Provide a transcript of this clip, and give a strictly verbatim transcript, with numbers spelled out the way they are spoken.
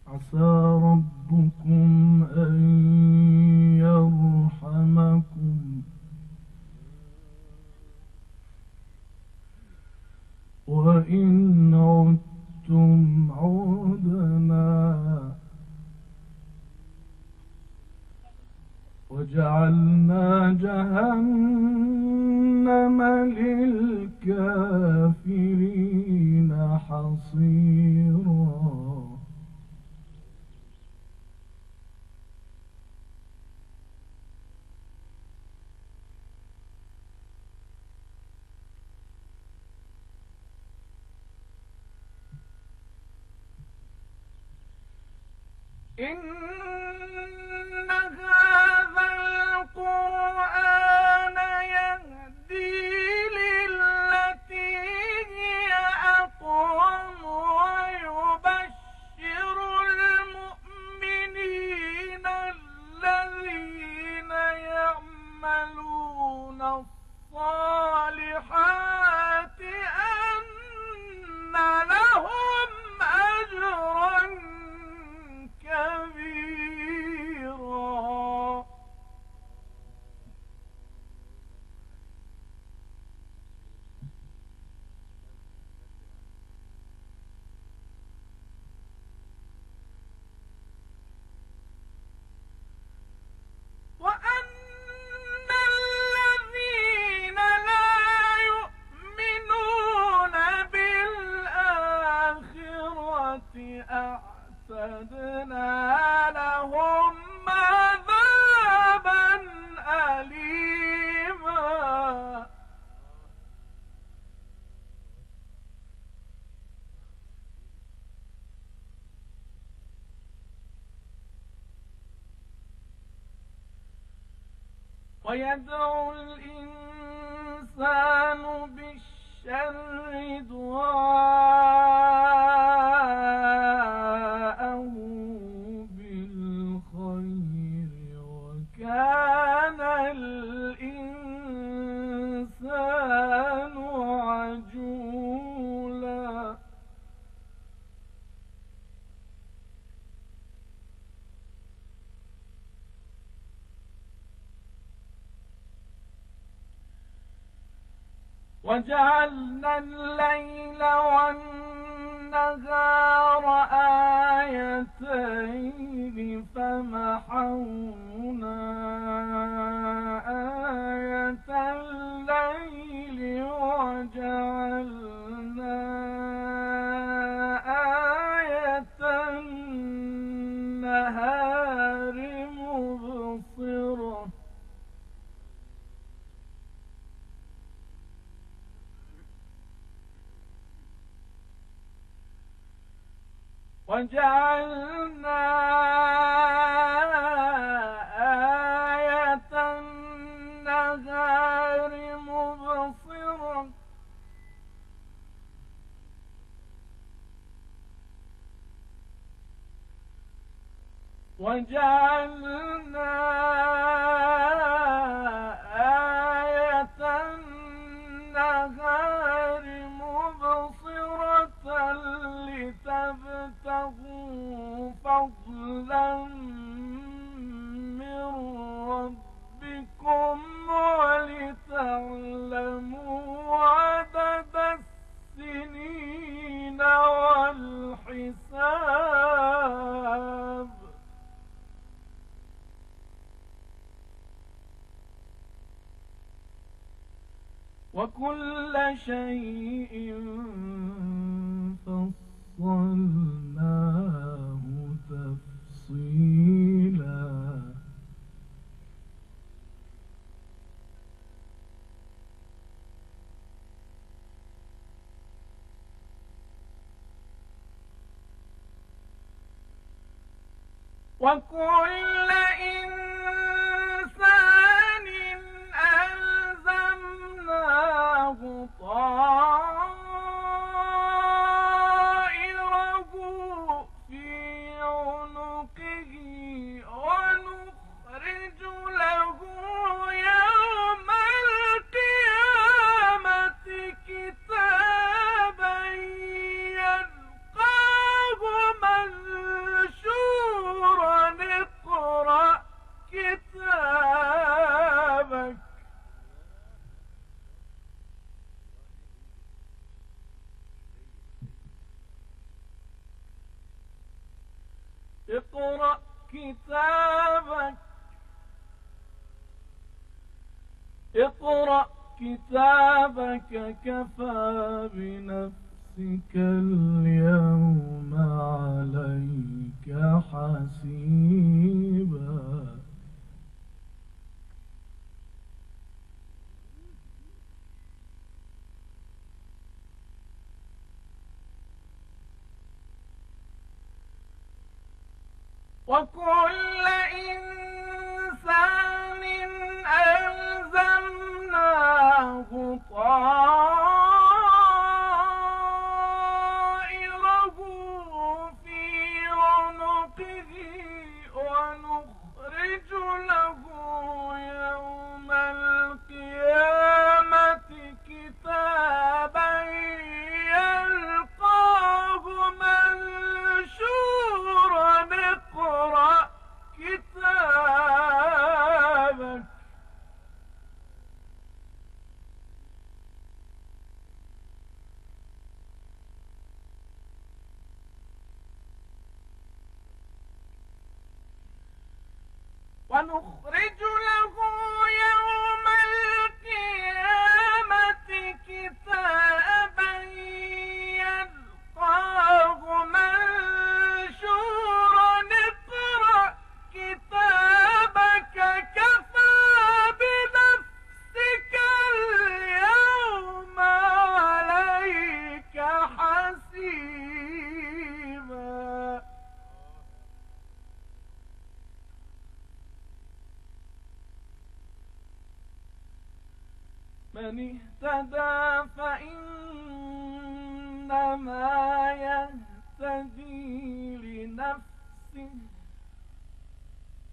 عسى ربكم أن يرحمكم وإن عدتم عدنا وجعلنا جهنم للكافرين حصيرا. إن هذا القرآن يهدي للتي هي أقوم ويبشر المؤمنين الذين يعملون الصالحات أن لهم أجرا كبيرا. وأن الذين لا يؤمنون بالآخرة أعتدنا لهم عذابا أليما. ويدعو الإنسان بالشر دعاءه بالخير وكان الإنسان عجولا. وجعلنا الليل والنهار آيتين فمحونا آية الليل وجعلنا آية النهار مبصرة. وجعلنا آية النهار مبصرة وجعلنا آية النهار مبصرة لتبتغوا فضلا من ربكم ولتعلموا عدد السنين والحساب. وكل شيء فصلناه تفصيلا. وكل إنسان ألزمناه طائره في عنقه ونخرج له يوم القيامة كتابا يلقاه منشورا اقرأ كتابك اقرأ كتابك كفى بنفسك اليوم عليك حسيبا. وكل إنسان ألزمناه طائره في عنقه ونخرج له يوم القيامة كتابا يلقاه منشورا اقرأ كتابك ونخرج له يوم القيامة كتابا يلقاه منشورا اقرأ كتابك كفى بنفسك اليوم عليك حسيبا. من اهتدى فإنما يهتدي لنفسه